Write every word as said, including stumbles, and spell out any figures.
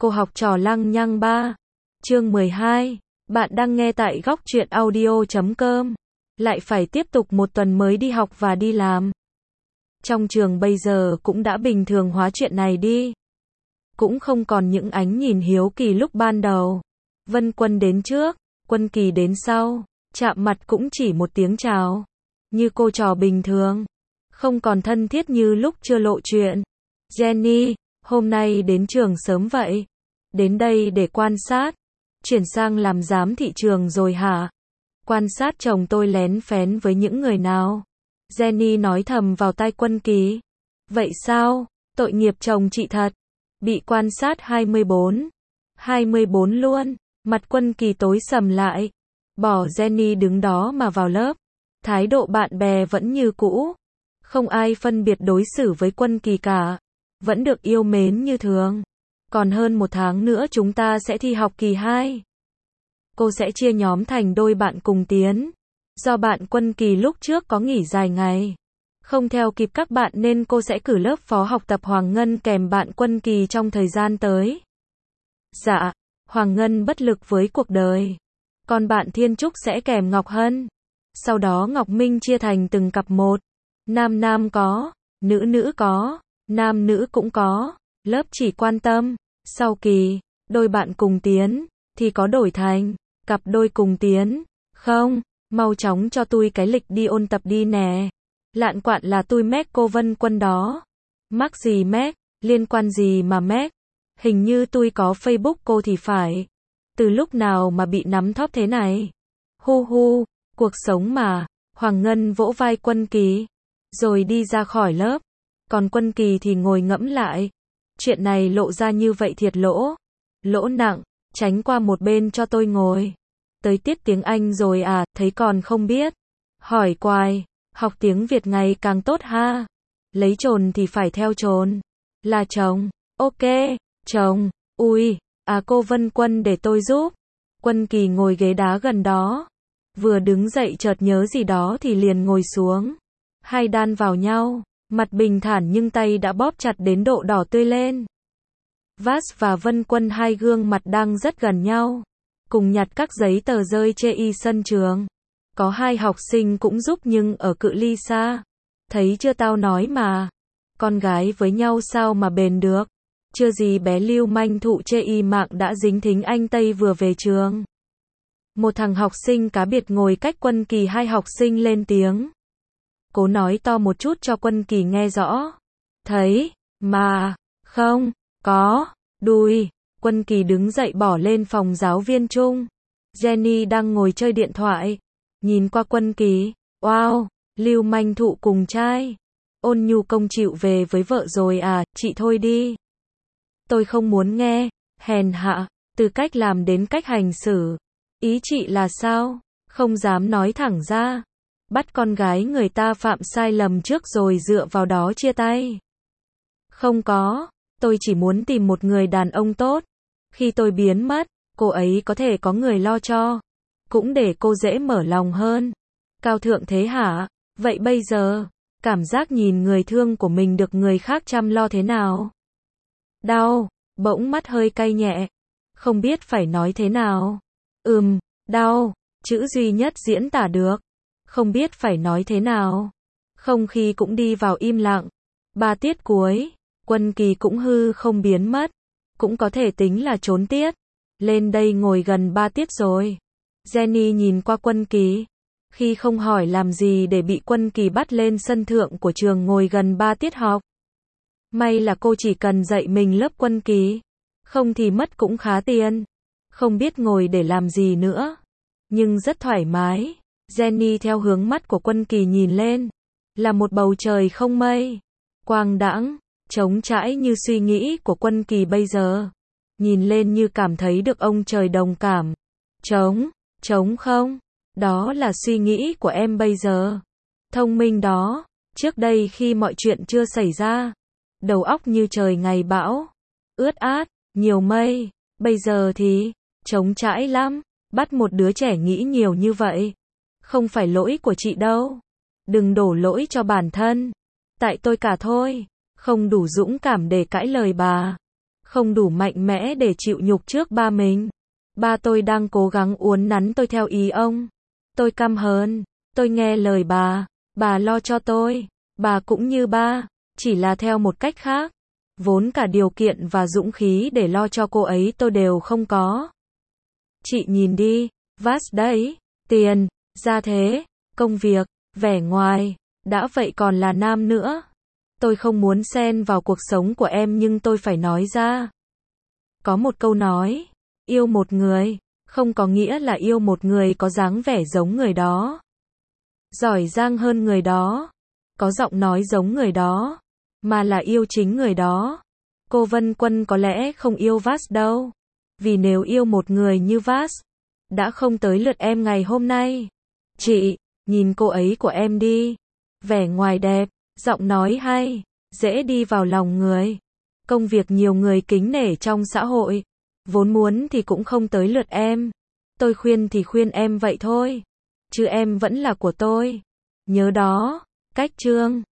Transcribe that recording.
Cô học trò lăng nhăng ba. Chương mười hai. Bạn đang nghe tại góc truyện audio chấm com. Lại phải tiếp tục một tuần mới đi học và đi làm. Trong trường bây giờ cũng đã bình thường hóa chuyện này đi. Cũng không còn những ánh nhìn hiếu kỳ lúc ban đầu. Vân Quân đến trước, Quân Kỳ đến sau, chạm mặt cũng chỉ một tiếng chào. Như cô trò bình thường. Không còn thân thiết như lúc chưa lộ chuyện. Jenny, hôm nay đến trường sớm vậy? Đến đây để quan sát. Chuyển sang làm giám thị trường rồi hả? Quan sát chồng tôi lén phén với những người nào? Jenny nói thầm vào tai Quân Kỳ. Vậy sao? Tội nghiệp chồng chị thật. Bị quan sát hai mươi bốn. hai mươi bốn luôn. Mặt Quân Kỳ tối sầm lại. Bỏ Jenny đứng đó mà vào lớp. Thái độ bạn bè vẫn như cũ. Không ai phân biệt đối xử với Quân Kỳ cả. Vẫn được yêu mến như thường. Còn hơn một tháng nữa chúng ta sẽ thi học kỳ hai. Cô sẽ chia nhóm thành đôi bạn cùng tiến. Do bạn Quân Kỳ lúc trước có nghỉ dài ngày. Không theo kịp các bạn nên cô sẽ cử lớp phó học tập Hoàng Ngân kèm bạn Quân Kỳ trong thời gian tới. Dạ, Hoàng Ngân bất lực với cuộc đời. Còn bạn Thiên Trúc sẽ kèm Ngọc Hân. Sau đó Ngọc Minh chia thành từng cặp một. Nam nam có, nữ nữ có, nam nữ cũng có. Lớp chỉ quan tâm. Sau kỳ, đôi bạn cùng tiến, thì có đổi thành cặp đôi cùng tiến. Không, mau chóng cho tôi cái lịch đi ôn tập đi nè. Lạn quạn là tôi mét cô Vân Quân đó. Mắc gì mét, liên quan gì mà mét. Hình như tôi có Facebook cô thì phải. Từ lúc nào mà bị nắm thóp thế này. Hu hu, cuộc sống mà. Hoàng Ngân vỗ vai Quân Kỳ. Rồi đi ra khỏi lớp. Còn Quân Kỳ thì ngồi ngẫm lại. Chuyện này lộ ra như vậy thiệt lỗ. Lỗ nặng, tránh qua một bên cho tôi ngồi. Tới tiết tiếng Anh rồi à, thấy còn không biết. Hỏi quài, học tiếng Việt ngày càng tốt ha. Lấy chồn thì phải theo chồn. Là chồng, ok, chồng, ui, à cô Vân Quân để tôi giúp. Quân Kỳ ngồi ghế đá gần đó. Vừa đứng dậy chợt nhớ gì đó thì liền ngồi xuống. Hai đan vào nhau. Mặt bình thản nhưng tay đã bóp chặt đến độ đỏ tươi lên. Vas và Vân Quân hai gương mặt đang rất gần nhau. Cùng nhặt các giấy tờ rơi chê y sân trường. Có hai học sinh cũng giúp nhưng ở cự ly xa. Thấy chưa tao nói mà. Con gái với nhau sao mà bền được. Chưa gì bé lưu manh thụ chê y mạng đã dính thính anh Tây vừa về trường. Một thằng học sinh cá biệt ngồi cách Quân Kỳ hai học sinh lên tiếng. Cố nói to một chút cho Quân Kỳ nghe rõ. Thấy, mà, không, có, đùi. Quân Kỳ đứng dậy bỏ lên phòng giáo viên chung. Jenny đang ngồi chơi điện thoại. Nhìn qua Quân Kỳ. Wow, lưu manh thụ cùng trai. Ôn nhu công chịu về với vợ rồi à, chị thôi đi. Tôi không muốn nghe, hèn hạ, từ cách làm đến cách hành xử. Ý chị là sao? Không dám nói thẳng ra. Bắt con gái người ta phạm sai lầm trước rồi dựa vào đó chia tay. Không có, tôi chỉ muốn tìm một người đàn ông tốt. Khi tôi biến mất, cô ấy có thể có người lo cho. Cũng để cô dễ mở lòng hơn. Cao thượng thế hả? Vậy bây giờ, cảm giác nhìn người thương của mình được người khác chăm lo thế nào? Đau, bỗng mắt hơi cay nhẹ. Không biết phải nói thế nào. Ừm, đau, chữ duy nhất diễn tả được. Không biết phải nói thế nào. Không khí cũng đi vào im lặng. Ba tiết cuối, Quân Kỳ cũng hư không biến mất. Cũng có thể tính là trốn tiết. Lên đây ngồi gần ba tiết rồi. Jenny nhìn qua Quân Kỳ. Khi không hỏi làm gì để bị Quân Kỳ bắt lên sân thượng của trường ngồi gần ba tiết học. May là cô chỉ cần dạy mình lớp Quân Kỳ. Không thì mất cũng khá tiền. Không biết ngồi để làm gì nữa. Nhưng rất thoải mái. Jenny theo hướng mắt của Quân Kỳ nhìn lên. Là một bầu trời không mây. Quang đãng, trống trải như suy nghĩ của Quân Kỳ bây giờ. Nhìn lên như cảm thấy được ông trời đồng cảm. Trống, trống không? Đó là suy nghĩ của em bây giờ. Thông minh đó. Trước đây khi mọi chuyện chưa xảy ra. Đầu óc như trời ngày bão. Ướt át, nhiều mây. Bây giờ thì, trống trải lắm. Bắt một đứa trẻ nghĩ nhiều như vậy. Không phải lỗi của chị đâu. Đừng đổ lỗi cho bản thân. Tại tôi cả thôi. Không đủ dũng cảm để cãi lời bà. không đủ mạnh mẽ để chịu nhục trước ba mình. Ba tôi đang cố gắng uốn nắn tôi theo ý ông. Tôi căm hờn, tôi nghe lời bà, bà lo cho tôi, bà cũng như ba, chỉ là theo một cách khác. Vốn cả điều kiện và dũng khí để lo cho cô ấy tôi đều không có. Chị nhìn đi, vát đấy, tiền, gia thế, công việc, vẻ ngoài, đã vậy còn là nam nữa. Tôi không muốn xen vào cuộc sống của em nhưng tôi phải nói ra. Có một câu nói, yêu một người, không có nghĩa là yêu một người có dáng vẻ giống người đó, giỏi giang hơn người đó, có giọng nói giống người đó, mà là yêu chính người đó. Cô Vân Quân có lẽ không yêu Vát đâu, vì nếu yêu một người như Vát, đã không tới lượt em ngày hôm nay. Chị, nhìn cô ấy của em đi, vẻ ngoài đẹp, giọng nói hay, dễ đi vào lòng người, công việc nhiều người kính nể trong xã hội, vốn muốn thì cũng không tới lượt em. Tôi khuyên thì khuyên em vậy thôi, chứ em vẫn là của tôi. Nhớ đó, cách chương